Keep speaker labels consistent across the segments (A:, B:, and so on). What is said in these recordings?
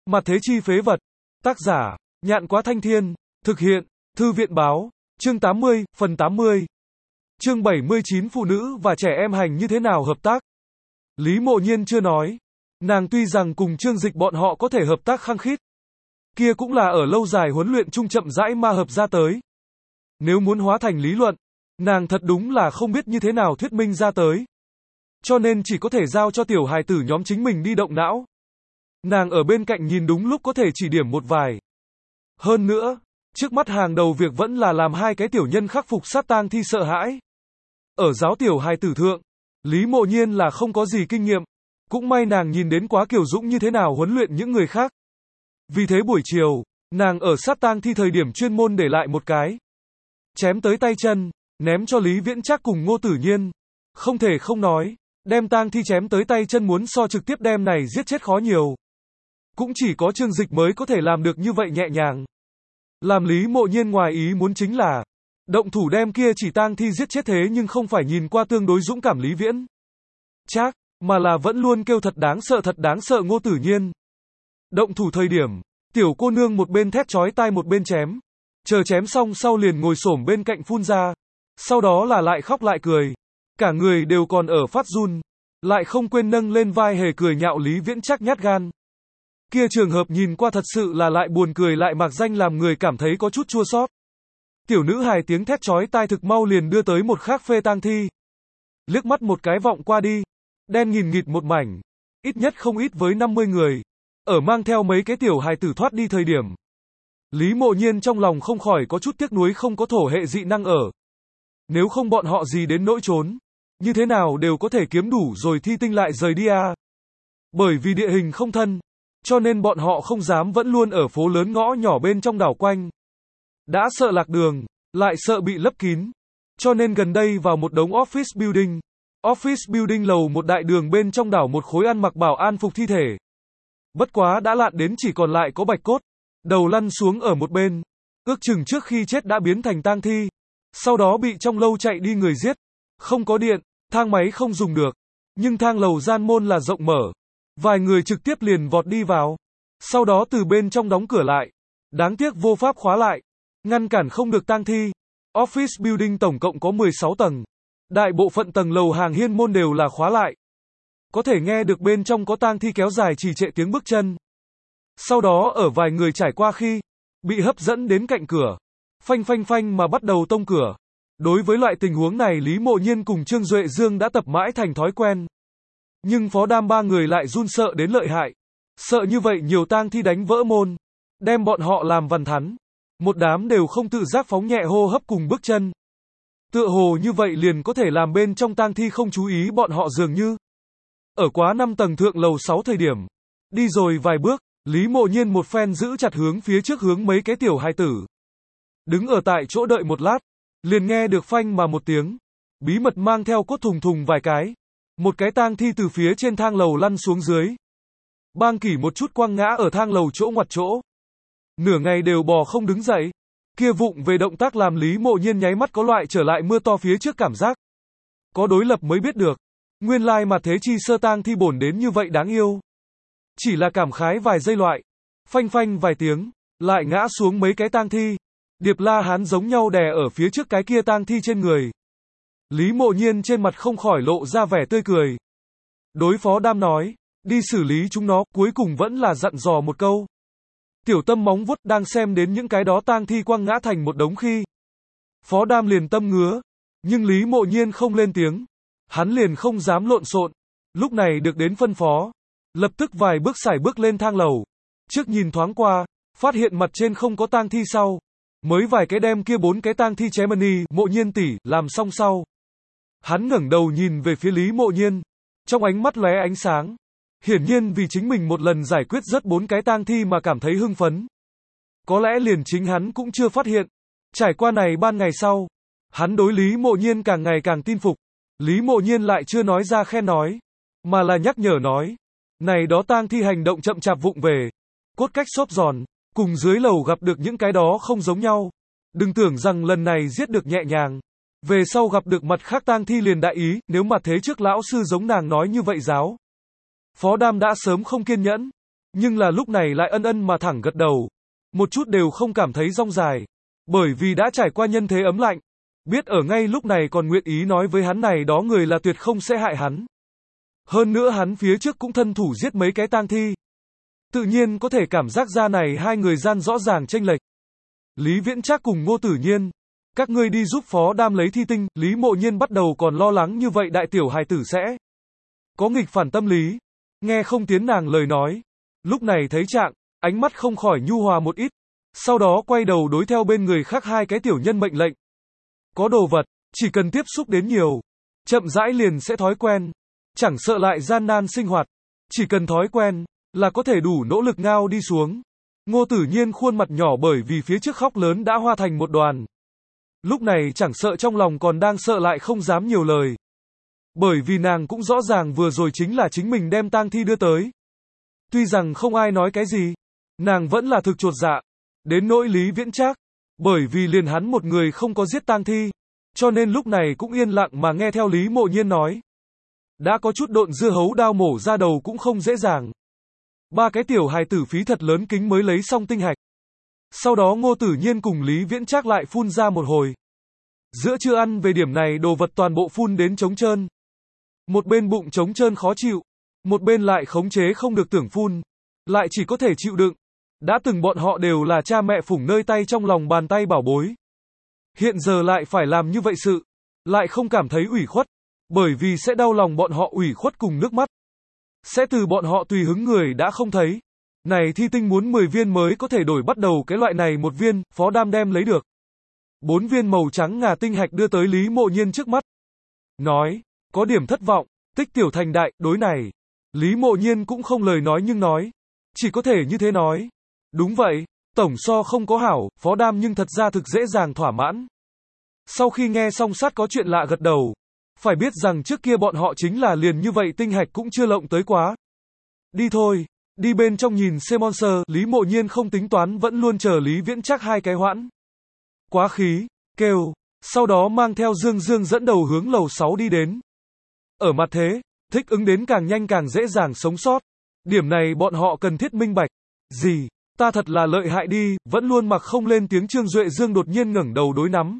A: Mặt thế chi phế vật. Tác giả, Nhạn Quá Thanh Thiên. Thực hiện, Thư viện báo. Chương 80, phần 80. Chương 79 phụ nữ và trẻ em hành như thế nào hợp tác. Lý Mộ Nhiên chưa nói. Nàng tuy rằng cùng Trương Dịch bọn họ có thể hợp tác khăng khít. Kia cũng là ở lâu dài huấn luyện chung chậm rãi ma hợp ra tới. Nếu muốn hóa thành lý luận, nàng thật đúng là không biết như thế nào thuyết minh ra tới. Cho nên chỉ có thể giao cho tiểu hài tử nhóm chính mình đi động não. Nàng ở bên cạnh nhìn đúng lúc có thể chỉ điểm một vài. Hơn nữa, trước mắt hàng đầu việc vẫn là làm hai cái tiểu nhân khắc phục sát tang thi sợ hãi. Ở giáo tiểu hài tử thượng, Lý Mộ Nhiên là không có gì kinh nghiệm. Cũng may nàng nhìn đến quá Kiều Dũng như thế nào huấn luyện những người khác. Vì thế buổi chiều, nàng ở sát tang thi thời điểm chuyên môn để lại một cái chém tới tay chân, ném cho Lý Viễn Trác cùng Ngô Tử Nhiên. Không thể không nói, đem tang thi chém tới tay chân muốn so trực tiếp đem này giết chết khó nhiều. Cũng chỉ có Trương Dịch mới có thể làm được như vậy nhẹ nhàng. Làm Lý Mộ Nhiên ngoài ý muốn chính là, động thủ đem kia chỉ tang thi giết chết thế nhưng không phải nhìn qua tương đối dũng cảm Lý Viễn Trác, mà là vẫn luôn kêu thật đáng sợ Ngô Tử Nhiên. Động thủ thời điểm, tiểu cô nương một bên thét chói tai một bên chém. Chờ chém xong sau liền ngồi xổm bên cạnh phun ra. Sau đó là lại khóc lại cười. Cả người đều còn ở phát run. Lại không quên nâng lên vai hề cười nhạo Lý Viễn Trác nhát gan. Kia trường hợp nhìn qua thật sự là lại buồn cười lại mạc danh làm người cảm thấy có chút chua xót. Tiểu nữ hài tiếng thét chói tai thực mau liền đưa tới một khác phê tang thi. Liếc mắt một cái vọng qua đi. Đen nghìn nghịt một mảnh. Ít nhất không ít với 50 người. Ở mang theo mấy cái tiểu hài tử thoát đi thời điểm. Lý Mộ Nhiên trong lòng không khỏi có chút tiếc nuối không có thổ hệ dị năng ở. Nếu không bọn họ gì đến nỗi trốn. Như thế nào đều có thể kiếm đủ rồi thi tinh lại rời đi à. Bởi vì địa hình không thân. Cho nên bọn họ không dám vẫn luôn ở phố lớn ngõ nhỏ bên trong đảo quanh. Đã sợ lạc đường, lại sợ bị lấp kín. Cho nên gần đây vào một đống office building. Office building lầu một đại đường bên trong đảo một khối ăn mặc bảo an phục thi thể. Bất quá đã lạn đến chỉ còn lại có bạch cốt. Đầu lăn xuống ở một bên. Ước chừng trước khi chết đã biến thành tang thi. Sau đó bị trong lâu chạy đi người giết. Không có điện, thang máy không dùng được. Nhưng thang lầu gian môn là rộng mở. Vài người trực tiếp liền vọt đi vào. Sau đó từ bên trong đóng cửa lại. Đáng tiếc vô pháp khóa lại. Ngăn cản không được tang thi. Office building tổng cộng có 16 tầng. Đại bộ phận tầng lầu hàng hiên môn đều là khóa lại. Có thể nghe được bên trong có tang thi kéo dài trì trệ tiếng bước chân. Sau đó ở vài người trải qua khi bị hấp dẫn đến cạnh cửa. Phanh phanh phanh mà bắt đầu tông cửa. Đối với loại tình huống này Lý Mộ Nhiên cùng Trương Duệ Dương đã tập mãi thành thói quen. Nhưng Phó Đam ba người lại run sợ đến lợi hại. Sợ như vậy nhiều tang thi đánh vỡ môn. Đem bọn họ làm vằn thắn. Một đám đều không tự giác phóng nhẹ hô hấp cùng bước chân. Tựa hồ như vậy liền có thể làm bên trong tang thi không chú ý bọn họ dường như. Ở quá 5 tầng thượng lầu 6 thời điểm. Đi rồi vài bước, Lý Mộ Nhiên một phen giữ chặt hướng phía trước hướng mấy cái tiểu hài tử. Đứng ở tại chỗ đợi một lát. Liền nghe được phanh mà một tiếng. Bí mật mang theo cốt thùng thùng vài cái. Một cái tang thi từ phía trên thang lầu lăn xuống dưới. Bang kỷ một chút quăng ngã ở thang lầu chỗ ngoặt chỗ. Nửa ngày đều bò không đứng dậy. Kia vụng về động tác làm Lý Mộ Nhiên nháy mắt có loại trở lại mưa to phía trước cảm giác. Có đối lập mới biết được. Nguyên lai mà thế chi sơ tang thi bổn đến như vậy đáng yêu. Chỉ là cảm khái vài giây loại. Phanh phanh vài tiếng. Lại ngã xuống mấy cái tang thi. Điệp La Hán giống nhau đè ở phía trước cái kia tang thi trên người. Lý Mộ Nhiên trên mặt không khỏi lộ ra vẻ tươi cười. Đối Phó Đam nói. Đi xử lý chúng nó, cuối cùng vẫn là dặn dò một câu. Tiểu Tâm móng vuốt đang xem đến những cái đó tang thi quăng ngã thành một đống khi. Phó Đam liền tâm ngứa. Nhưng Lý Mộ Nhiên không lên tiếng. Hắn liền không dám lộn xộn. Lúc này được đến phân phó. Lập tức vài bước sải bước lên thang lầu. Trước nhìn thoáng qua. Phát hiện mặt trên không có tang thi sau. Mới vài cái đem kia 4 cái tang thi chém Mani, Mộ Nhiên tỷ, làm xong sau. Hắn ngẩng đầu nhìn về phía Lý Mộ Nhiên. Trong ánh mắt lóe ánh sáng. Hiển nhiên vì chính mình một lần giải quyết rất 4 cái tang thi mà cảm thấy hưng phấn. Có lẽ liền chính hắn cũng chưa phát hiện. Trải qua này ban ngày sau. Hắn đối Lý Mộ Nhiên càng ngày càng tin phục. Lý Mộ Nhiên lại chưa nói ra khen nói. Mà là nhắc nhở nói. Này đó tang thi hành động chậm chạp vụng về. Cốt cách xốp giòn. Cùng dưới lầu gặp được những cái đó không giống nhau. Đừng tưởng rằng lần này giết được nhẹ nhàng. Về sau gặp được mặt khác tang thi liền đại ý. Nếu mà thế trước lão sư giống nàng nói như vậy giáo. Phó Đam đã sớm không kiên nhẫn. Nhưng là lúc này lại ân ân mà thẳng gật đầu. Một chút đều không cảm thấy rong dài. Bởi vì đã trải qua nhân thế ấm lạnh. Biết ở ngay lúc này còn nguyện ý nói với hắn này đó người là tuyệt không sẽ hại hắn. Hơn nữa hắn phía trước cũng thân thủ giết mấy cái tang thi. Tự nhiên có thể cảm giác ra này hai người gian rõ ràng chênh lệch. Lý Viễn Trác cùng Ngô Tử Nhiên. Các ngươi đi giúp Phó Đam lấy thi tinh, Lý Mộ Nhiên bắt đầu còn lo lắng như vậy đại tiểu hài tử sẽ có nghịch phản tâm lý. Nghe không tiến nàng lời nói. Lúc này thấy trạng, ánh mắt không khỏi nhu hòa một ít. Sau đó quay đầu đối theo bên người khác hai cái tiểu nhân mệnh lệnh. Có đồ vật, chỉ cần tiếp xúc đến nhiều. Chậm rãi liền sẽ thói quen. Chẳng sợ lại gian nan sinh hoạt. Chỉ cần thói quen, là có thể đủ nỗ lực ngao đi xuống. Ngô Tử Nhiên khuôn mặt nhỏ bởi vì phía trước khóc lớn đã hoa thành một đoàn. Lúc này chẳng sợ trong lòng còn đang sợ lại không dám nhiều lời. Bởi vì nàng cũng rõ ràng vừa rồi chính là chính mình đem tang thi đưa tới. Tuy rằng không ai nói cái gì, nàng vẫn là thực chột dạ. Đến nỗi Lý Viễn Trác, bởi vì liền hắn một người không có giết tang thi, cho nên lúc này cũng yên lặng mà nghe theo Lý Mộ Nhiên nói. Đã có chút độn dưa hấu đao mổ ra đầu cũng không dễ dàng. Ba cái tiểu hài tử phí thật lớn kính mới lấy xong tinh hạch. Sau đó Ngô Tử Nhiên cùng Lý Viễn Trác lại phun ra một hồi. Giữa trưa ăn về điểm này đồ vật toàn bộ phun đến trống trơn. Một bên bụng trống trơn khó chịu, một bên lại khống chế không được tưởng phun, lại chỉ có thể chịu đựng. Đã từng bọn họ đều là cha mẹ phủng nơi tay trong lòng bàn tay bảo bối. Hiện giờ lại phải làm như vậy sự, lại không cảm thấy ủy khuất, bởi vì sẽ đau lòng bọn họ ủy khuất cùng nước mắt. Sẽ từ bọn họ tùy hứng người đã không thấy. Này thi tinh muốn 10 viên mới có thể đổi bắt đầu cái loại này một viên, Phó Đam đem lấy được. 4 viên màu trắng ngà tinh hạch đưa tới Lý Mộ Nhiên trước mắt. Nói, có điểm thất vọng, tích tiểu thành đại, đối này. Lý Mộ Nhiên cũng không lời nói nhưng nói. Chỉ có thể như thế nói. Đúng vậy, tổng so không có hảo, Phó Đam nhưng thật ra thực dễ dàng thỏa mãn. Sau khi nghe xong sát có chuyện lạ gật đầu. Phải biết rằng trước kia bọn họ chính là liền như vậy tinh hạch cũng chưa lộng tới quá. Đi thôi, đi bên trong nhìn C-Monster, Lý Mộ Nhiên không tính toán vẫn luôn chờ Lý Viễn Trác hai cái hoãn. Quá khí, kêu, sau đó mang theo Dương Dương dẫn đầu hướng lầu 6 đi đến. Ở mặt thế, thích ứng đến càng nhanh càng dễ dàng sống sót. Điểm này bọn họ cần thiết minh bạch. Gì, ta thật là lợi hại đi, vẫn luôn mặc không lên tiếng Trương Duệ Dương đột nhiên ngẩng đầu đối nắm.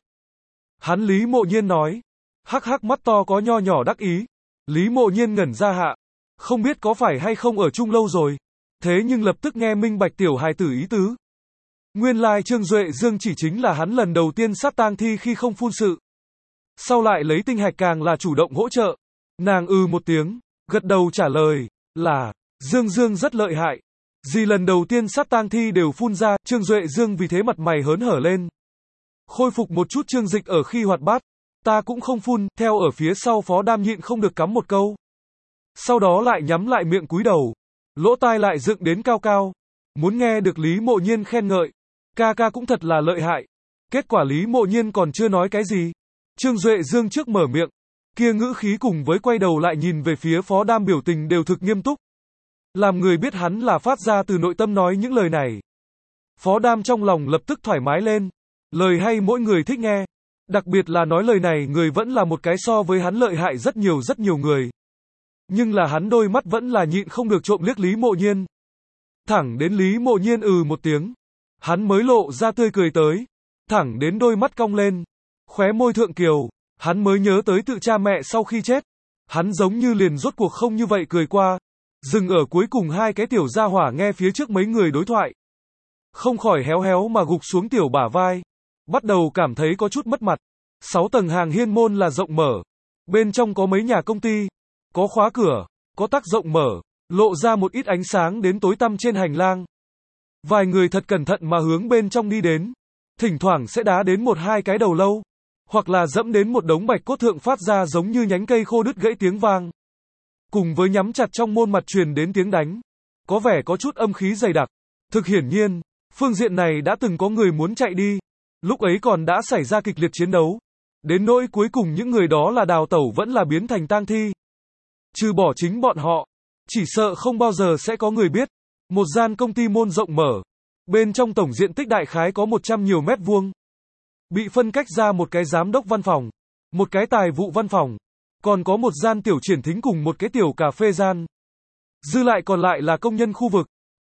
A: Hắn Lý Mộ Nhiên nói. Hắc hắc mắt to có nho nhỏ đắc ý. Lý Mộ Nhiên ngẩn ra hạ. Không biết có phải hay không ở chung lâu rồi. Thế nhưng lập tức nghe minh bạch tiểu hài tử ý tứ. Nguyên lai Trương Duệ Dương chỉ chính là hắn lần đầu tiên sát tang thi khi không phun sự. Sau lại lấy tinh hạch càng là chủ động hỗ trợ. Nàng một tiếng, gật đầu trả lời, là, Dương Dương rất lợi hại. Gì lần đầu tiên sát tang thi đều phun ra, Trương Duệ Dương vì thế mặt mày hớn hở lên. Khôi phục một chút Trương Dịch ở khi hoạt bát. Ta cũng không phun, theo ở phía sau Phó Đam nhịn không được cắm một câu. Sau đó lại nhắm lại miệng cúi đầu. Lỗ tai lại dựng đến cao cao. Muốn nghe được Lý Mộ Nhiên khen ngợi. Ca ca cũng thật là lợi hại. Kết quả Lý Mộ Nhiên còn chưa nói cái gì. Trương Duệ Dương trước mở miệng. Kia ngữ khí cùng với quay đầu lại nhìn về phía Phó Đam biểu tình đều thực nghiêm túc. Làm người biết hắn là phát ra từ nội tâm nói những lời này. Phó Đam trong lòng lập tức thoải mái lên. Lời hay mỗi người thích nghe. Đặc biệt là nói lời này người vẫn là một cái so với hắn lợi hại rất nhiều người. Nhưng là hắn đôi mắt vẫn là nhịn không được trộm liếc Lý Mộ Nhiên. Thẳng đến Lý Mộ Nhiên một tiếng. Hắn mới lộ ra tươi cười tới. Thẳng đến đôi mắt cong lên. Khóe môi thượng kiều. Hắn mới nhớ tới tự cha mẹ sau khi chết. Hắn giống như liền rốt cuộc không như vậy cười qua. Dừng ở cuối cùng hai cái tiểu gia hỏa nghe phía trước mấy người đối thoại. Không khỏi héo héo mà gục xuống tiểu bả vai. Bắt đầu cảm thấy có chút mất mặt. 6 tầng hàng hiên môn là rộng mở. Bên trong có mấy nhà công ty. Có khóa cửa. Có tắc rộng mở. Lộ ra một ít ánh sáng đến tối tăm trên hành lang. Vài người thật cẩn thận mà hướng bên trong đi đến. Thỉnh thoảng sẽ đá đến một hai cái đầu lâu. Hoặc là dẫm đến một đống bạch cốt thượng phát ra giống như nhánh cây khô đứt gãy tiếng vang. Cùng với nhắm chặt trong môn mặt truyền đến tiếng đánh. Có vẻ có chút âm khí dày đặc. Thực hiển nhiên, phương diện này đã từng có người muốn chạy đi. Lúc ấy còn đã xảy ra kịch liệt chiến đấu. Đến nỗi cuối cùng những người đó là đào tẩu vẫn là biến thành tang thi. Trừ bỏ chính bọn họ. Chỉ sợ không bao giờ sẽ có người biết. Một gian công ty môn rộng mở. Bên trong tổng diện tích đại khái có 100 nhiều mét vuông. Bị phân cách ra một cái giám đốc văn phòng. Một cái tài vụ văn phòng. Còn có một gian tiểu triển thính cùng một cái tiểu cà phê gian. Dư lại còn lại là công nhân khu vực.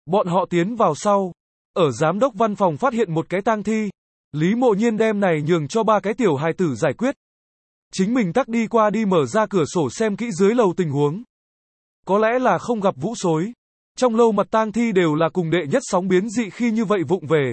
A: Bọn họ tiến vào sau. Ở giám đốc văn phòng phát hiện một cái tang thi. Lý Mộ Nhiên đem này nhường cho ba cái tiểu hài tử giải quyết. Chính mình tắc đi qua đi mở ra cửa sổ xem kỹ dưới lầu tình huống. Có lẽ là không gặp vũ xối. Trong lâu mặt tang thi đều là cùng đệ nhất sóng biến dị khi như vậy vụng về.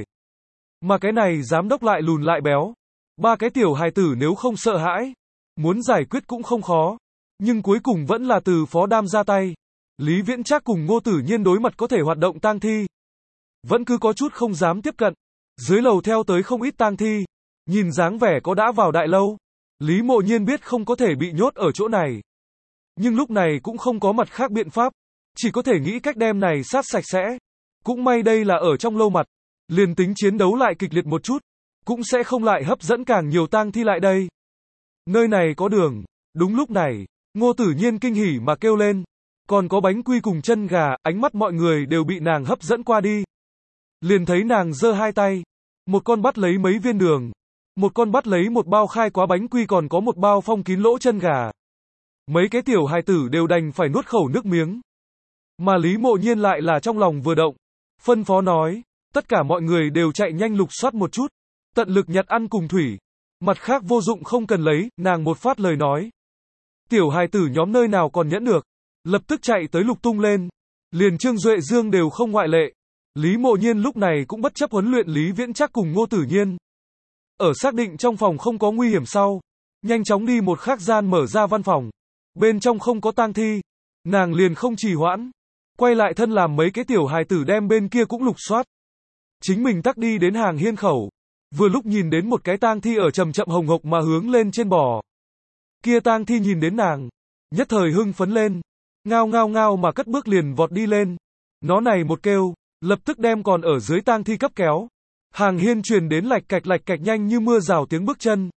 A: Mà cái này giám đốc lại lùn lại béo. Ba cái tiểu hài tử nếu không sợ hãi, muốn giải quyết cũng không khó. Nhưng cuối cùng vẫn là từ phó đam ra tay. Lý Viễn Trác cùng Ngô Tử Nhiên đối mặt có thể hoạt động tang thi. Vẫn cứ có chút không dám tiếp cận. Dưới lầu theo tới không ít tang thi. Nhìn dáng vẻ có đã vào đại lâu. Lý Mộ Nhiên biết không có thể bị nhốt ở chỗ này. Nhưng lúc này cũng không có mặt khác biện pháp. Chỉ có thể nghĩ cách đem này sát sạch sẽ. Cũng may đây là ở trong lâu mặt. Liền tính chiến đấu lại kịch liệt một chút. Cũng sẽ không lại hấp dẫn càng nhiều tang thi lại đây. Nơi này có đường. Đúng lúc này, Ngô Tử Nhiên kinh hỉ mà kêu lên. Còn có bánh quy cùng chân gà, ánh mắt mọi người đều bị nàng hấp dẫn qua đi. Liền thấy nàng giơ hai tay. Một con bắt lấy mấy viên đường. Một con bắt lấy một bao khai quá bánh quy còn có một bao phong kín lỗ chân gà. Mấy cái tiểu hài tử đều đành phải nuốt khẩu nước miếng. Mà Lý Mộ Nhiên lại là trong lòng vừa động. Phân phó nói, tất cả mọi người đều chạy nhanh lục soát một chút. Tận lực nhặt ăn cùng thủy. Mặt khác vô dụng không cần lấy, nàng một phát lời nói. Tiểu hài tử nhóm nơi nào còn nhẫn được. Lập tức chạy tới lục tung lên. Liền Trương Duệ Dương đều không ngoại lệ. Lý Mộ Nhiên lúc này cũng bất chấp huấn luyện Lý Viễn Trác cùng Ngô Tử Nhiên. Ở xác định trong phòng không có nguy hiểm sau. Nhanh chóng đi một khác gian mở ra văn phòng. Bên trong không có tang thi. Nàng liền không trì hoãn. Quay lại thân làm mấy cái tiểu hài tử đem bên kia cũng lục soát. Chính mình tắc đi đến hàng hiên khẩu. Vừa lúc nhìn đến một cái tang thi ở chậm chậm hồng hộc mà hướng lên trên bò. Kia tang thi nhìn đến nàng. Nhất thời hưng phấn lên. Ngao ngao ngao mà cất bước liền vọt đi lên. Nó này một kêu. Lập tức đem còn ở dưới tang thi cấp kéo. Hàng hiên truyền đến lạch cạch nhanh như mưa rào tiếng bước chân.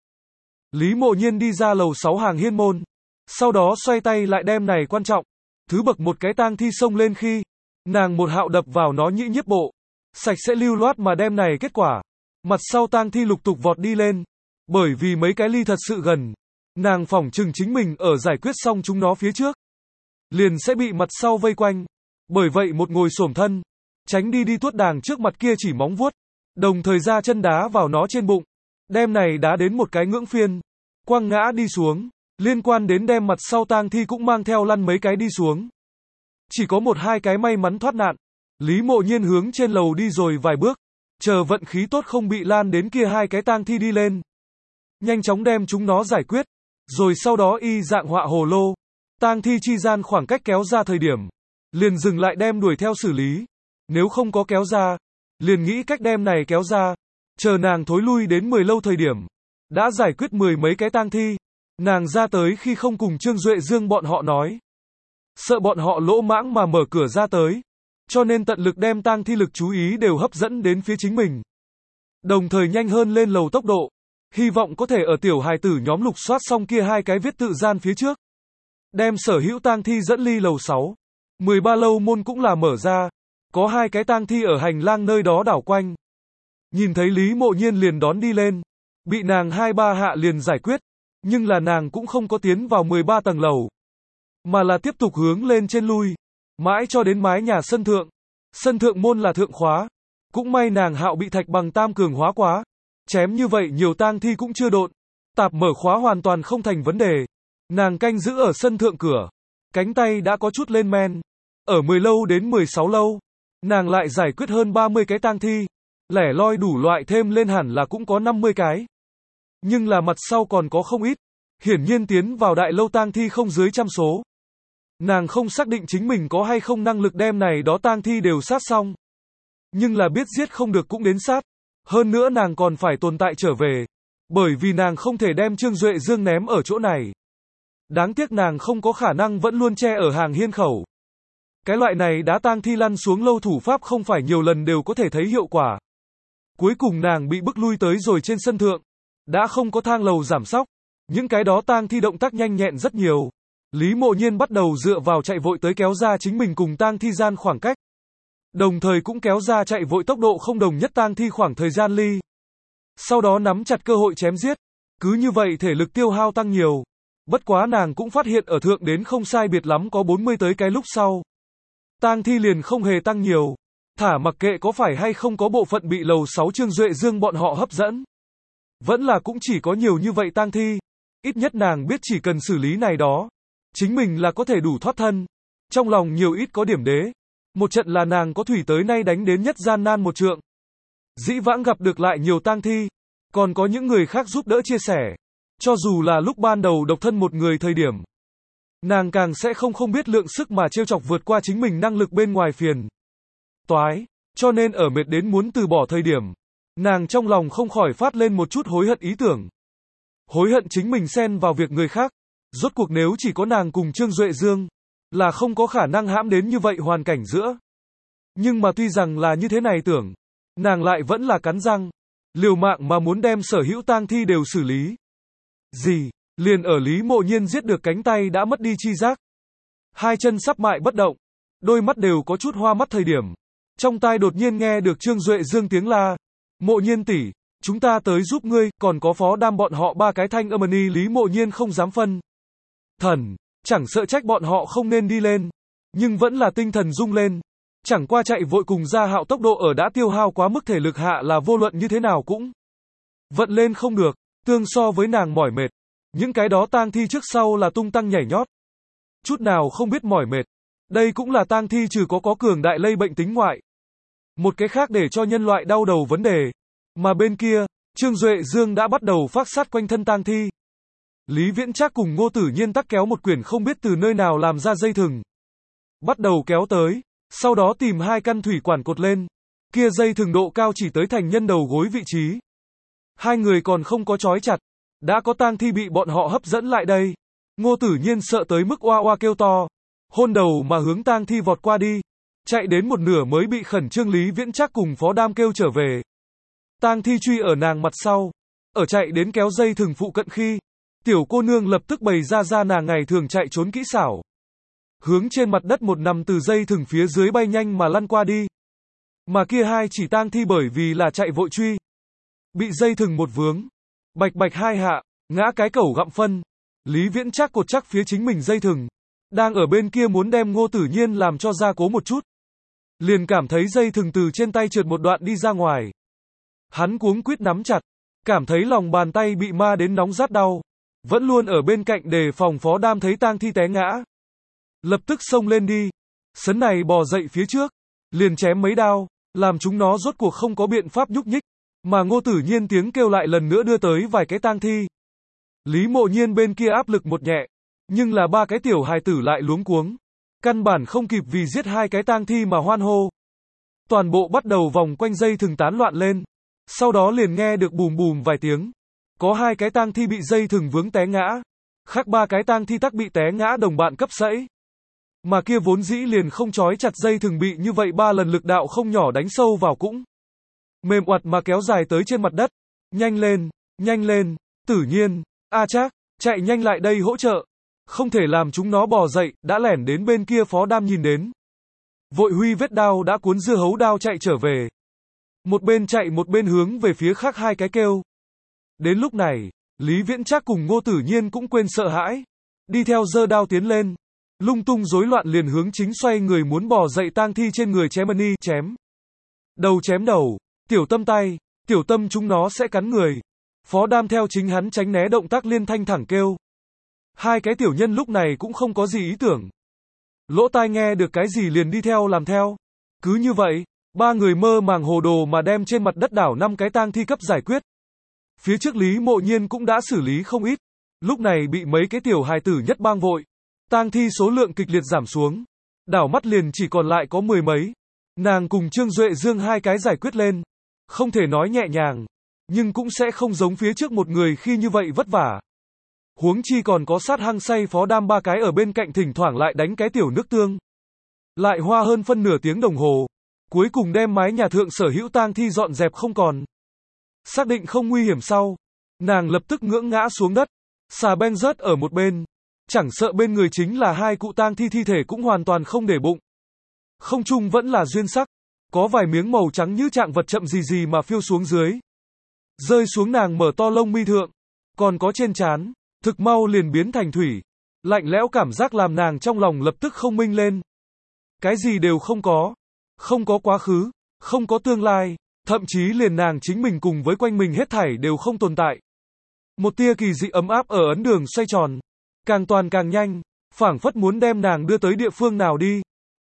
A: Lý Mộ Nhiên đi ra lầu 6 hàng hiên môn. Sau đó xoay tay lại đem này quan trọng. Thứ bậc một cái tang thi xông lên khi. Nàng một hạo đập vào nó nhĩ nhiếp bộ. Sạch sẽ lưu loát mà đem này kết quả. Mặt sau tang thi lục tục vọt đi lên. Bởi vì mấy cái ly thật sự gần. Nàng phỏng chừng chính mình ở giải quyết xong chúng nó phía trước. Liền sẽ bị mặt sau vây quanh. Bởi vậy một ngồi xổm thân. Tránh đi tuốt đàng trước mặt kia chỉ móng vuốt. Đồng thời ra chân đá vào nó trên bụng. Đem này đá đến một cái ngưỡng phiên. Quăng ngã đi xuống. Liên quan đến đem mặt sau tang thi cũng mang theo lăn mấy cái đi xuống. Chỉ có một hai cái may mắn thoát nạn. Lý Mộ Nhiên hướng trên lầu đi rồi vài bước. Chờ vận khí tốt không bị lan đến kia hai cái tang thi đi lên. Nhanh chóng đem chúng nó giải quyết. Rồi sau đó y dạng họa hồ lô. Tang thi chi gian khoảng cách kéo ra thời điểm. Liền dừng lại đem đuổi theo xử lý. Nếu không có kéo ra. Liền nghĩ cách đem này kéo ra. Chờ nàng thối lui đến 10 lâu thời điểm. Đã giải quyết 10 mấy cái tang thi. Nàng ra tới khi không cùng Trương Duệ Dương bọn họ nói. Sợ bọn họ lỗ mãng mà mở cửa ra tới. Cho nên tận lực đem tang thi lực chú ý đều hấp dẫn đến phía chính mình. Đồng thời nhanh hơn lên lầu tốc độ. Hy vọng có thể ở tiểu hài tử nhóm lục soát xong kia hai cái viết tự gian phía trước. Đem sở hữu tang thi dẫn ly lầu 6. 13 lâu môn cũng là mở ra. Có hai cái tang thi ở hành lang nơi đó đảo quanh. Nhìn thấy Lý Mộ Nhiên liền đón đi lên. Bị nàng 2-3 hạ liền giải quyết. Nhưng là nàng cũng không có tiến vào 13 tầng lầu. Mà là tiếp tục hướng lên trên lui. Mãi cho đến mái nhà sân thượng. Sân thượng môn là thượng khóa. Cũng may nàng hạo bị thạch bằng tam cường hóa quá. Chém như vậy nhiều tang thi cũng chưa độn. Tạp mở khóa hoàn toàn không thành vấn đề. Nàng canh giữ ở sân thượng cửa. Cánh tay đã có chút lên men. Ở 10 lâu đến 16 lâu. Nàng lại giải quyết hơn 30 cái tang thi. Lẻ loi đủ loại thêm lên hẳn là cũng có 50 cái. Nhưng là mặt sau còn có không ít. Hiển nhiên tiến vào đại lâu tang thi không dưới trăm số. Nàng không xác định chính mình có hay không năng lực đem này đó tang thi đều sát xong. Nhưng là biết giết không được cũng đến sát. Hơn nữa nàng còn phải tồn tại trở về. Bởi vì nàng không thể đem Trương Duệ Dương ném ở chỗ này. Đáng tiếc nàng không có khả năng vẫn luôn che ở hàng hiên khẩu. Cái loại này đá tang thi lăn xuống lâu thủ pháp không phải nhiều lần đều có thể thấy hiệu quả. Cuối cùng nàng bị bức lui tới rồi trên sân thượng. Đã không có thang lầu giảm sóc. Những cái đó tang thi động tác nhanh nhẹn rất nhiều. Lý Mộ Nhiên bắt đầu dựa vào chạy vội tới kéo ra chính mình cùng tang thi gian khoảng cách. Đồng thời cũng kéo ra chạy vội tốc độ không đồng nhất tang thi khoảng thời gian ly. Sau đó nắm chặt cơ hội chém giết. Cứ như vậy thể lực tiêu hao tăng nhiều. Bất quá nàng cũng phát hiện ở thượng đến không sai biệt lắm có 40 tới cái lúc sau. Tang thi liền không hề tăng nhiều. Thả mặc kệ có phải hay không có bộ phận bị lầu 6 Trương Duệ Dương bọn họ hấp dẫn. Vẫn là cũng chỉ có nhiều như vậy tang thi. Ít nhất nàng biết chỉ cần xử lý này đó. Chính mình là có thể đủ thoát thân. Trong lòng nhiều ít có điểm đế. Một trận là nàng có thủy tới nay đánh đến nhất gian nan một trượng. Dĩ vãng gặp được lại nhiều tang thi. Còn có những người khác giúp đỡ chia sẻ. Cho dù là lúc ban đầu độc thân một người thời điểm. Nàng càng sẽ không biết lượng sức mà trêu chọc vượt qua chính mình năng lực bên ngoài phiền toái. Cho nên ở mệt đến muốn từ bỏ thời điểm. Nàng trong lòng không khỏi phát lên một chút hối hận ý tưởng. Hối hận chính mình xen vào việc người khác. Rốt cuộc nếu chỉ có nàng cùng Trương Duệ Dương. Là không có khả năng hãm đến như vậy hoàn cảnh giữa. Nhưng mà tuy rằng là như thế này tưởng. Nàng lại vẫn là cắn răng. Liều mạng mà muốn đem sở hữu tang thi đều xử lý. Gì? Liền ở Lý Mộ Nhiên giết được cánh tay đã mất đi chi giác. Hai chân sắp mại bất động. Đôi mắt đều có chút hoa mắt thời điểm. Trong tai đột nhiên nghe được Trương Duệ Dương tiếng la. Mộ Nhiên tỷ, chúng ta tới giúp ngươi, còn có Phó Đam bọn họ ba cái thanh âm ni. Lý Mộ Nhiên không dám phân thần, chẳng sợ trách bọn họ không nên đi lên. Nhưng vẫn là tinh thần rung lên. Chẳng qua chạy vội cùng Gia Hạo tốc độ ở đã tiêu hao quá mức thể lực hạ là vô luận như thế nào cũng vận lên không được, tương so với nàng mỏi mệt. Những cái đó tang thi trước sau là tung tăng nhảy nhót. Chút nào không biết mỏi mệt. Đây cũng là tang thi trừ có cường đại lây bệnh tính ngoại. Một cái khác để cho nhân loại đau đầu vấn đề. Mà bên kia, Trương Duệ Dương đã bắt đầu phát sát quanh thân tang thi. Lý Viễn Trác cùng Ngô Tử Nhiên tắc kéo một quyển không biết từ nơi nào làm ra dây thừng. Bắt đầu kéo tới, sau đó tìm hai căn thủy quản cột lên. Kia dây thừng độ cao chỉ tới thành nhân đầu gối vị trí. Hai người còn không có trói chặt. Đã có tang thi bị bọn họ hấp dẫn lại đây. Ngô Tử Nhiên sợ tới mức oa oa kêu to. Hôn đầu mà hướng tang thi vọt qua đi. Chạy đến một nửa mới bị khẩn trương Lý Viễn Trác cùng Phó Đam kêu trở về. Tang thi truy ở nàng mặt sau. Ở chạy đến kéo dây thừng phụ cận khi. Tiểu cô nương lập tức bày ra nàng ngày thường chạy trốn kỹ xảo. Hướng trên mặt đất một nằm từ dây thừng phía dưới bay nhanh mà lăn qua đi. Mà kia hai chỉ tang thi bởi vì là chạy vội truy. Bị dây thừng một vướng. Bạch bạch hai hạ, ngã cái cẩu gặm phân. Lý Viễn Trác cột chắc phía chính mình dây thừng. Đang ở bên kia muốn đem Ngô Tử Nhiên làm cho ra cố một chút. Liền cảm thấy dây thừng từ trên tay trượt một đoạn đi ra ngoài. Hắn cuống quýt nắm chặt. Cảm thấy lòng bàn tay bị ma đến nóng rát đau. Vẫn luôn ở bên cạnh đề phòng Phó Đam thấy tang thi té ngã. Lập tức xông lên đi. Sấn này bò dậy phía trước. Liền chém mấy đao. Làm chúng nó rốt cuộc không có biện pháp nhúc nhích. Mà Ngô Tử Nhiên tiếng kêu lại lần nữa đưa tới vài cái tang thi. Lý Mộ Nhiên bên kia áp lực một nhẹ. Nhưng là ba cái tiểu hài tử lại luống cuống. Căn bản không kịp vì giết hai cái tang thi mà hoan hô. Toàn bộ bắt đầu vòng quanh dây thừng tán loạn lên. Sau đó liền nghe được bùm bùm vài tiếng. Có hai cái tang thi bị dây thừng vướng té ngã. Khác ba cái tang thi tắc bị té ngã đồng bạn cấp sẫy. Mà kia vốn dĩ liền không trói chặt dây thừng bị như vậy ba lần lực đạo không nhỏ đánh sâu vào cũng mềm oặt mà kéo dài tới trên mặt đất. Nhanh lên, Tử Nhiên, A Trác, chạy nhanh lại đây hỗ trợ. Không thể làm chúng nó bò dậy, đã lẻn đến bên kia Phó Đam nhìn đến. Vội huy vết đao đã cuốn dưa hấu đao chạy trở về. Một bên chạy một bên hướng về phía khác hai cái kêu. Đến lúc này, Lý Viễn Trác cùng Ngô Tử Nhiên cũng quên sợ hãi. Đi theo giơ đao tiến lên. Lung tung rối loạn liền hướng chính xoay người muốn bò dậy tang thi trên người chém ni, chém. Chém đầu. Tiểu Tâm tay, Tiểu Tâm chúng nó sẽ cắn người. Phó Đam theo chính hắn tránh né động tác liên thanh thẳng kêu. Hai cái tiểu nhân lúc này cũng không có gì ý tưởng. Lỗ tai nghe được cái gì liền đi theo làm theo. Cứ như vậy, ba người mơ màng hồ đồ mà đem trên mặt đất đảo 5 cái tang thi cấp giải quyết. Phía trước Lý Mộ Nhiên cũng đã xử lý không ít. Lúc này bị mấy cái tiểu hài tử nhất bang vội. Tang thi số lượng kịch liệt giảm xuống. Đảo mắt liền chỉ còn lại có 10 mấy. Nàng cùng Trương Duệ Dương hai cái giải quyết lên. Không thể nói nhẹ nhàng. Nhưng cũng sẽ không giống phía trước một người khi như vậy vất vả. Huống chi còn có sát hăng say Phó Đam ba cái ở bên cạnh thỉnh thoảng lại đánh cái tiểu nước tương. Lại hoa hơn phân nửa tiếng đồng hồ. Cuối cùng đem mái nhà thượng sở hữu tang thi dọn dẹp không còn. Xác định không nguy hiểm sau. Nàng lập tức ngưỡng ngã xuống đất. Xà Ben rớt ở một bên. Chẳng sợ bên người chính là hai cụ tang thi thi thể cũng hoàn toàn không để bụng. Không chung vẫn là duyên sắc. Có vài miếng màu trắng như trạng vật chậm gì mà phiêu xuống dưới. Rơi xuống nàng mở to lông mi thượng. Còn có trên trán. Thực mau liền biến thành thủy. Lạnh lẽo cảm giác làm nàng trong lòng lập tức không minh lên. Cái gì đều không có. Không có quá khứ, không có tương lai, thậm chí liền nàng chính mình cùng với quanh mình hết thảy đều không tồn tại. Một tia kỳ dị ấm áp ở ấn đường xoay tròn, càng toàn càng nhanh, phảng phất muốn đem nàng đưa tới địa phương nào đi.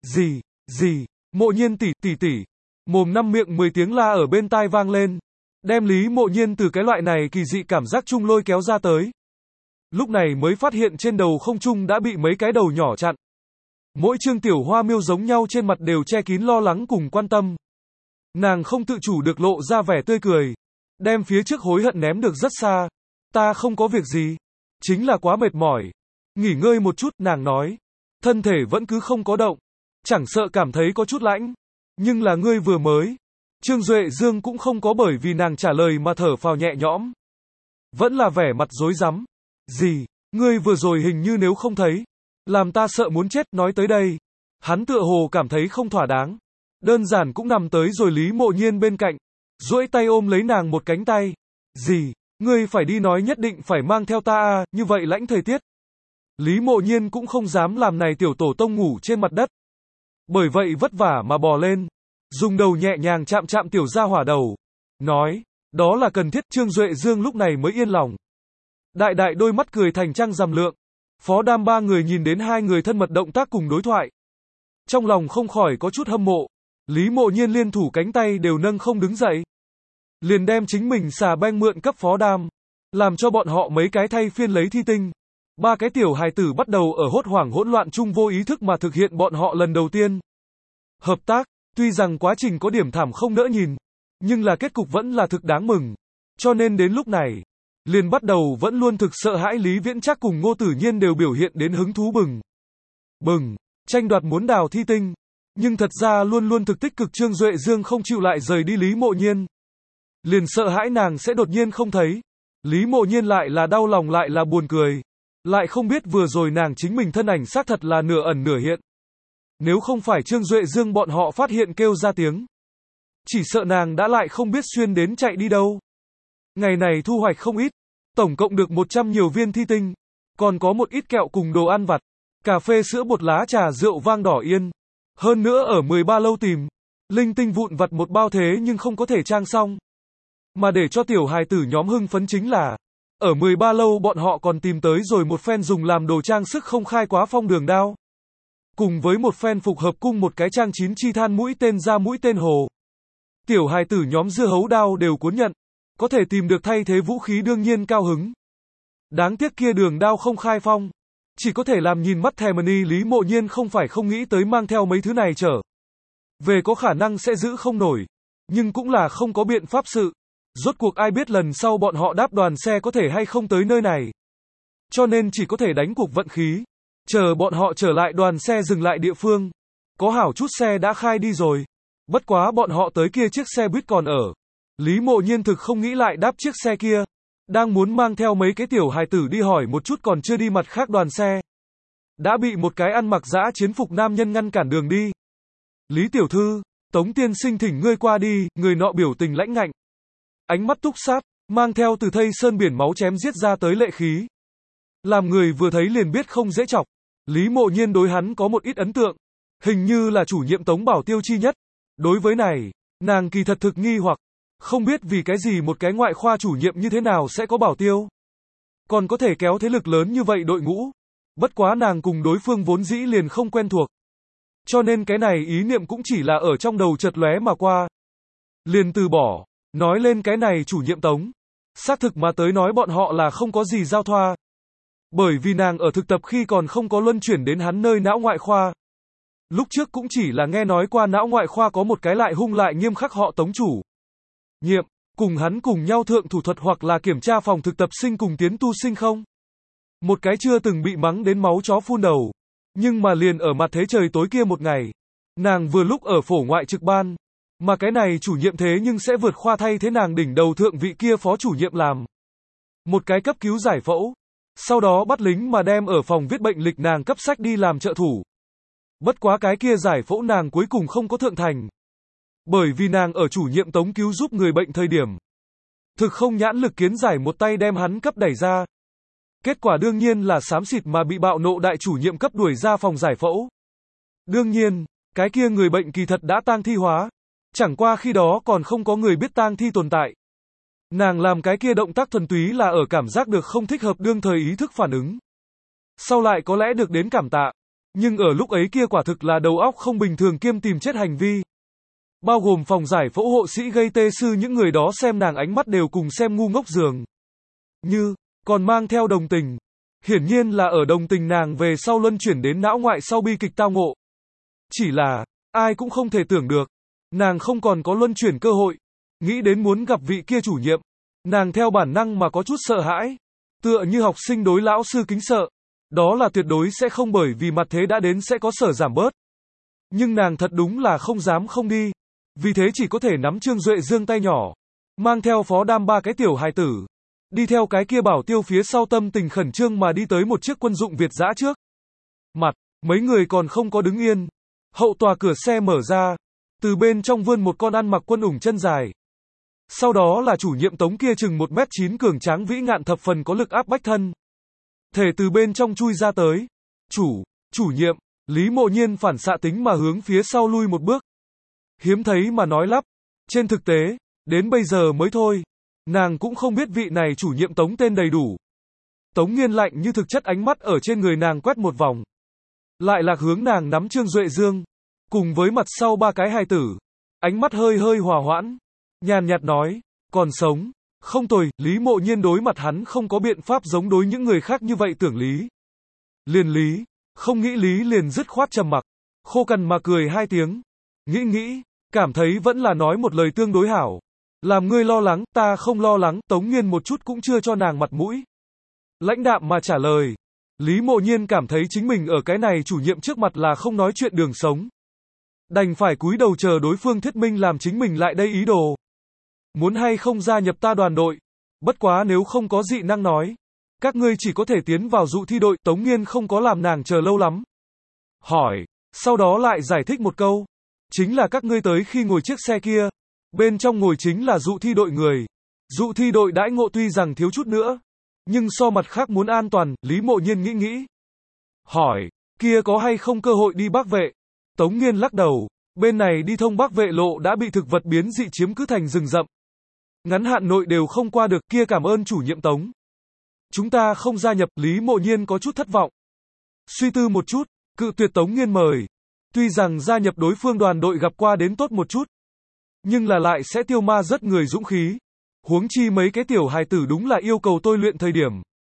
A: Gì, Mộ Nhiên tỷ, mồm năm miệng 10 tiếng la ở bên tai vang lên, đem Lý Mộ Nhiên từ cái loại này kỳ dị cảm giác chung lôi kéo ra tới. Lúc này mới phát hiện trên đầu không trung đã bị mấy cái đầu nhỏ chặn. Mỗi Trương Tiểu Hoa miêu giống nhau trên mặt đều che kín lo lắng cùng quan tâm. Nàng không tự chủ được lộ ra vẻ tươi cười, đem phía trước hối hận ném được rất xa. Ta không có việc gì, chính là quá mệt mỏi. Nghỉ ngơi một chút, nàng nói. Thân thể vẫn cứ không có động, chẳng sợ cảm thấy có chút lãnh. Nhưng là ngươi vừa mới. Trương Duệ Dương cũng không có bởi vì nàng trả lời mà thở phào nhẹ nhõm. Vẫn là vẻ mặt rối rắm. Ngươi vừa rồi hình như nếu không thấy. Làm ta sợ muốn chết, nói tới đây. Hắn tựa hồ cảm thấy không thỏa đáng. Đơn giản cũng nằm tới rồi Lý Mộ Nhiên bên cạnh. Duỗi tay ôm lấy nàng một cánh tay. Ngươi phải đi nói nhất định phải mang theo ta à, như vậy lãnh thời tiết. Lý Mộ Nhiên cũng không dám làm này tiểu tổ tông ngủ trên mặt đất. Bởi vậy vất vả mà bò lên. Dùng đầu nhẹ nhàng chạm chạm tiểu gia hỏa đầu. Nói, đó là cần thiết. Trương Duệ Dương lúc này mới yên lòng. Đại đại đôi mắt cười thành trăng rằm lượng. Phó Đam ba người nhìn đến hai người thân mật động tác cùng đối thoại. Trong lòng không khỏi có chút hâm mộ. Lý Mộ Nhiên liên thủ cánh tay đều nâng không đứng dậy. Liền đem chính mình xà beng mượn cấp Phó Đam. Làm cho bọn họ mấy cái thay phiên lấy thi tinh. Ba cái tiểu hài tử bắt đầu ở hốt hoảng hỗn loạn chung vô ý thức mà thực hiện bọn họ lần đầu tiên. Hợp tác, tuy rằng quá trình có điểm thảm không đỡ nhìn. Nhưng là kết cục vẫn là thực đáng mừng. Cho nên đến lúc này, liền bắt đầu vẫn luôn thực sợ hãi Lý Viễn Trác cùng Ngô Tử Nhiên đều biểu hiện đến hứng thú bừng, tranh đoạt muốn đào thi tinh. Nhưng thật ra luôn luôn thực tích cực Trương Duệ Dương không chịu lại rời đi Lý Mộ Nhiên. Liền sợ hãi nàng sẽ đột nhiên không thấy. Lý Mộ Nhiên lại là đau lòng lại là buồn cười. Lại không biết vừa rồi nàng chính mình thân ảnh xác thật là nửa ẩn nửa hiện. Nếu không phải Trương Duệ Dương bọn họ phát hiện kêu ra tiếng, chỉ sợ nàng đã lại không biết xuyên đến chạy đi đâu. Ngày này thu hoạch không ít, tổng cộng được 100 nhiều viên thi tinh, còn có một ít kẹo cùng đồ ăn vặt, cà phê sữa bột lá trà rượu vang đỏ yên. Hơn nữa ở 13 lâu tìm, linh tinh vụn vặt một bao thế nhưng không có thể trang xong. Mà để cho tiểu hài tử nhóm hưng phấn chính là, ở 13 lâu bọn họ còn tìm tới rồi một phen dùng làm đồ trang sức không khai quá phong đường đao. Cùng với một phen phục hợp cung một cái trang 9 chi than mũi tên ra mũi tên hồ. Tiểu hài tử nhóm dưa hấu đao đều cuốn nhận. Có thể tìm được thay thế vũ khí đương nhiên cao hứng. Đáng tiếc kia đường đao không khai phong. Chỉ có thể làm nhìn mắt thèm đi. Lý Mộ Nhiên không phải không nghĩ tới mang theo mấy thứ này trở về có khả năng sẽ giữ không nổi. Nhưng cũng là không có biện pháp sự. Rốt cuộc ai biết lần sau bọn họ đáp đoàn xe có thể hay không tới nơi này. Cho nên chỉ có thể đánh cuộc vận khí. Chờ bọn họ trở lại đoàn xe dừng lại địa phương. Có hảo chút xe đã khai đi rồi. Bất quá bọn họ tới kia chiếc xe buýt còn ở. Lý Mộ Nhiên thực không nghĩ lại đáp chiếc xe kia. Đang muốn mang theo mấy cái tiểu hài tử đi hỏi một chút còn chưa đi mặt khác đoàn xe. Đã bị một cái ăn mặc dã chiến phục nam nhân ngăn cản đường đi. Lý tiểu thư, Tống tiên sinh thỉnh ngươi qua đi, người nọ biểu tình lãnh ngạnh. Ánh mắt túc sát, mang theo từ thây sơn biển máu chém giết ra tới lệ khí. Làm người vừa thấy liền biết không dễ chọc. Lý Mộ Nhiên đối hắn có một ít ấn tượng. Hình như là chủ nhiệm Tống Bảo Tiêu chi nhất. Đối với này, nàng kỳ thật thực nghi hoặc. Không biết vì cái gì một cái ngoại khoa chủ nhiệm như thế nào sẽ có bảo tiêu. Còn có thể kéo thế lực lớn như vậy đội ngũ. Bất quá nàng cùng đối phương vốn dĩ liền không quen thuộc. Cho nên cái này ý niệm cũng chỉ là ở trong đầu chợt lóe mà qua. Liền từ bỏ. Nói lên cái này chủ nhiệm Tống. Xác thực mà tới nói bọn họ là không có gì giao thoa. Bởi vì nàng ở thực tập khi còn không có luân chuyển đến hắn nơi não ngoại khoa. Lúc trước cũng chỉ là nghe nói qua não ngoại khoa có một cái lại hung lại nghiêm khắc họ Tống chủ nhiệm, cùng hắn cùng nhau thượng thủ thuật hoặc là kiểm tra phòng thực tập sinh cùng tiến tu sinh không. Một cái chưa từng bị mắng đến máu chó phun đầu. Nhưng mà liền ở mặt thế trời tối kia một ngày. Nàng vừa lúc ở phổ ngoại trực ban. Mà cái này chủ nhiệm thế nhưng sẽ vượt khoa thay thế nàng đỉnh đầu thượng vị kia phó chủ nhiệm làm. Một cái cấp cứu giải phẫu. Sau đó bắt lính mà đem ở phòng viết bệnh lịch nàng cấp sách đi làm trợ thủ. Bất quá cái kia giải phẫu nàng cuối cùng không có thượng thành. Bởi vì nàng ở chủ nhiệm Tống cứu giúp người bệnh thời điểm. Thực không nhãn lực kiến giải một tay đem hắn cấp đẩy ra. Kết quả đương nhiên là xám xịt mà bị bạo nộ đại chủ nhiệm cấp đuổi ra phòng giải phẫu. Đương nhiên, Cái kia người bệnh kỳ thật đã tang thi hóa. Chẳng qua khi đó còn không có người biết tang thi tồn tại. Nàng làm cái kia động tác thuần túy là ở cảm giác được không thích hợp đương thời ý thức phản ứng. Sau lại có lẽ được đến cảm tạ. Nhưng ở lúc ấy kia quả thực là đầu óc không bình thường kiêm tìm chết hành vi. Bao gồm phòng giải phẫu hộ sĩ gây tê sư những người đó xem nàng ánh mắt đều cùng xem ngu ngốc dường như, còn mang theo đồng tình. Hiển nhiên là ở đồng tình nàng về sau luân chuyển đến não ngoại sau bi kịch tao ngộ. Chỉ là, ai cũng không thể tưởng được, nàng không còn có luân chuyển cơ hội. Nghĩ đến muốn gặp vị kia chủ nhiệm, nàng theo bản năng mà có chút sợ hãi. Tựa như học sinh đối lão sư kính sợ. Đó là tuyệt đối sẽ không bởi vì mặt thế đã đến sẽ có sở giảm bớt. Nhưng nàng thật đúng là không dám không đi. Vì thế chỉ có thể nắm Trương Duệ Dương tay nhỏ, mang theo Phó Đam ba cái tiểu hài tử, đi theo cái kia bảo tiêu phía sau tâm tình khẩn trương mà đi tới một chiếc quân dụng Việt dã trước. Mặt, mấy người còn không có đứng yên. Hậu tòa cửa xe mở ra, từ bên trong vươn một con ăn mặc quân ủng chân dài. Sau đó là chủ nhiệm Tống kia chừng 1m9 cường tráng vĩ ngạn thập phần có lực áp bách thân. Thể từ bên trong chui ra tới. Chủ nhiệm, Lý Mộ Nhiên phản xạ tính mà hướng phía sau lui một bước. Hiếm thấy mà nói lắp. Trên thực tế, đến bây giờ mới thôi. Nàng cũng không biết vị này chủ nhiệm Tống tên đầy đủ. Tống Nghiên lạnh như thực chất ánh mắt ở trên người nàng quét một vòng. Lại lạc hướng nàng nắm Trương Duệ Dương. Cùng với mặt sau ba cái hài tử. Ánh mắt hơi hơi hòa hoãn. Nhàn nhạt nói, còn sống. Không tồi, Lý Mộ Nhiên đối mặt hắn không có biện pháp giống đối những người khác như vậy tưởng Lý. Liền Lý. Không nghĩ Lý liền dứt khoát trầm mặc. Khô cằn mà cười hai tiếng. Nghĩ, cảm thấy vẫn là nói một lời tương đối hảo. Làm ngươi lo lắng, ta không lo lắng, Tống Nghiên một chút cũng chưa cho nàng mặt mũi. Lãnh đạm mà trả lời. Lý Mộ Nhiên cảm thấy chính mình ở cái này chủ nhiệm trước mặt là không nói chuyện đường sống. Đành phải cúi đầu chờ đối phương thuyết minh làm chính mình lại đây ý đồ. Muốn hay không gia nhập ta đoàn đội. Bất quá nếu không có dị năng nói. Các ngươi chỉ có thể tiến vào dụ thi đội. Tống Nghiên không có làm nàng chờ lâu lắm. Hỏi. Sau đó lại giải thích một câu. Chính là các ngươi tới khi ngồi chiếc xe kia. Bên trong ngồi chính là dụ thi đội người. Dụ thi đội đãi ngộ tuy rằng thiếu chút nữa. Nhưng so mặt khác muốn an toàn. Lý Mộ Nhiên nghĩ. Hỏi. Kia có hay không cơ hội đi Bắc Vệ? Tống Nghiên lắc đầu. Bên này đi thông Bắc Vệ lộ đã bị thực vật biến dị chiếm cứ thành rừng rậm. Ngắn hạn nội đều không qua được, kia cảm ơn chủ nhiệm Tống. Chúng ta không gia nhập, Lý Mộ Nhiên có chút thất vọng. Suy tư một chút, cự tuyệt Tống Nghiên mời. Tuy rằng gia nhập đối phương đoàn đội gặp qua đến tốt một chút. Nhưng là lại sẽ tiêu ma rất người dũng khí. Huống chi mấy cái tiểu hài tử đúng là yêu cầu tôi luyện thời điểm.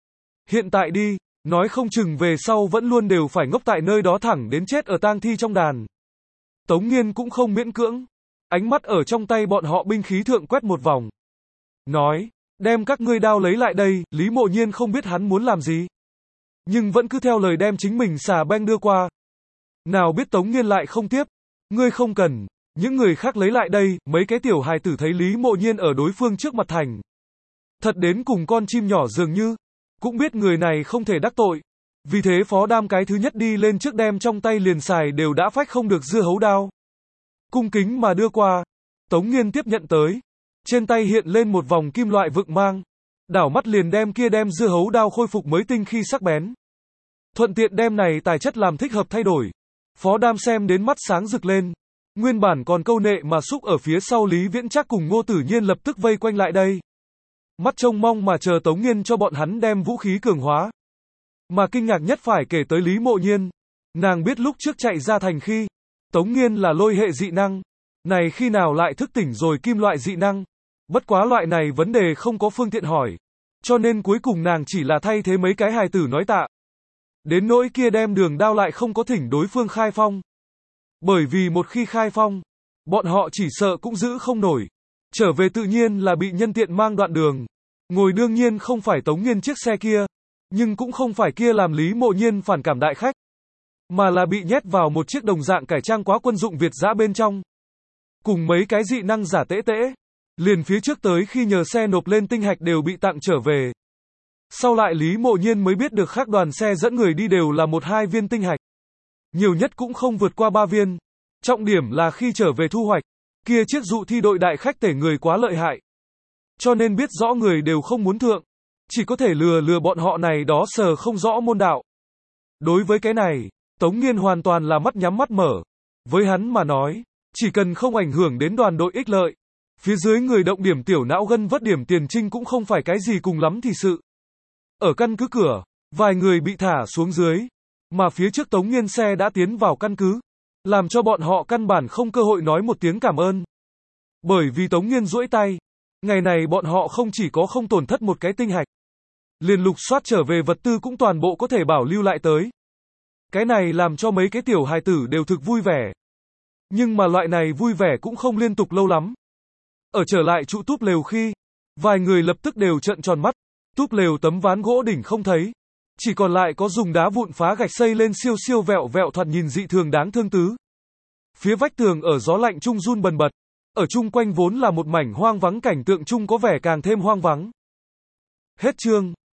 A: Hiện tại đi, nói không chừng về sau vẫn luôn đều phải ngốc tại nơi đó thẳng đến chết ở tang thi trong đàn. Tống Nghiên cũng không miễn cưỡng. Ánh mắt ở trong tay bọn họ binh khí thượng quét một vòng. Nói, đem các ngươi đao lấy lại đây, Lý Mộ Nhiên không biết hắn muốn làm gì. Nhưng vẫn cứ theo lời đem chính mình xà beng đưa qua. Nào biết Tống Nghiên lại không tiếp. Ngươi không cần, những người khác lấy lại đây, mấy cái tiểu hài tử thấy Lý Mộ Nhiên ở đối phương trước mặt thành. Thật đến cùng con chim nhỏ dường như. Cũng biết người này không thể đắc tội. Vì thế Phó Đam cái thứ nhất đi lên trước đem trong tay liền xài đều đã phách không được dưa hấu đao. Cung kính mà đưa qua. Tống Nghiên tiếp nhận tới. Trên tay hiện lên một vòng kim loại vựng mang. Đảo mắt liền đem dưa hấu đao khôi phục mới tinh khi sắc bén. Thuận tiện đem này tài chất làm thích hợp thay đổi. Phó Đam xem đến mắt sáng rực lên. Nguyên bản còn câu nệ mà xúc ở phía sau Lý Viễn Trác cùng Ngô Tử Nhiên lập tức vây quanh lại đây. Mắt trông mong mà chờ Tống Nghiên cho bọn hắn đem vũ khí cường hóa. Mà kinh ngạc nhất phải kể tới Lý Mộ Nhiên. Nàng biết lúc trước chạy ra thành khi Tống Nghiên là lôi hệ dị năng. Này khi nào lại thức tỉnh rồi kim loại dị năng. Bất quá loại này vấn đề không có phương tiện hỏi. Cho nên cuối cùng nàng chỉ là thay thế mấy cái hài tử nói tạ. Đến nỗi kia đem đường đao lại không có thỉnh đối phương khai phong. Bởi vì một khi khai phong, bọn họ chỉ sợ cũng giữ không nổi. Trở về tự nhiên là bị nhân tiện mang đoạn đường. Ngồi đương nhiên không phải Tống Nghiên chiếc xe kia. Nhưng cũng không phải kia làm Lý Mộ Nhiên phản cảm đại khách. Mà là bị nhét vào một chiếc đồng dạng cải trang quá quân dụng Việt dã bên trong. Cùng mấy cái dị năng giả tễ tễ. Liền phía trước tới khi nhờ xe nộp lên tinh hạch đều bị tặng trở về. Sau lại Lý Mộ Nhiên mới biết được khác đoàn xe dẫn người đi đều là 1-2 viên tinh hạch. Nhiều nhất cũng không vượt qua 3 viên. Trọng điểm là khi trở về thu hoạch. Kia chiếc dụ thi đội đại khách tể người quá lợi hại. Cho nên biết rõ người đều không muốn thượng. Chỉ có thể lừa bọn họ này đó sờ không rõ môn đạo. Đối với cái này, Tống Nghiên hoàn toàn là mắt nhắm mắt mở. Với hắn mà nói, chỉ cần không ảnh hưởng đến đoàn đội ích lợi, phía dưới người động điểm tiểu não gân vất điểm tiền trinh cũng không phải cái gì cùng lắm thì sự. Ở căn cứ cửa, vài người bị thả xuống dưới, mà phía trước Tống Nghiên xe đã tiến vào căn cứ, làm cho bọn họ căn bản không cơ hội nói một tiếng cảm ơn. Bởi vì Tống Nghiên duỗi tay, ngày này bọn họ không chỉ có không tổn thất một cái tinh hạch, liền lục soát trở về vật tư cũng toàn bộ có thể bảo lưu lại tới. Cái này làm cho mấy cái tiểu hài tử đều thực vui vẻ. Nhưng mà loại này vui vẻ cũng không liên tục lâu lắm. Ở trở lại trụ túp lều khi, vài người lập tức đều trợn tròn mắt, túp lều tấm ván gỗ đỉnh không thấy, chỉ còn lại có dùng đá vụn phá gạch xây lên siêu siêu vẹo vẹo thoạt nhìn dị thường đáng thương tứ. Phía vách tường ở gió lạnh trung run bần bật, ở chung quanh vốn là một mảnh hoang vắng cảnh tượng chung có vẻ càng thêm hoang vắng. Hết chương.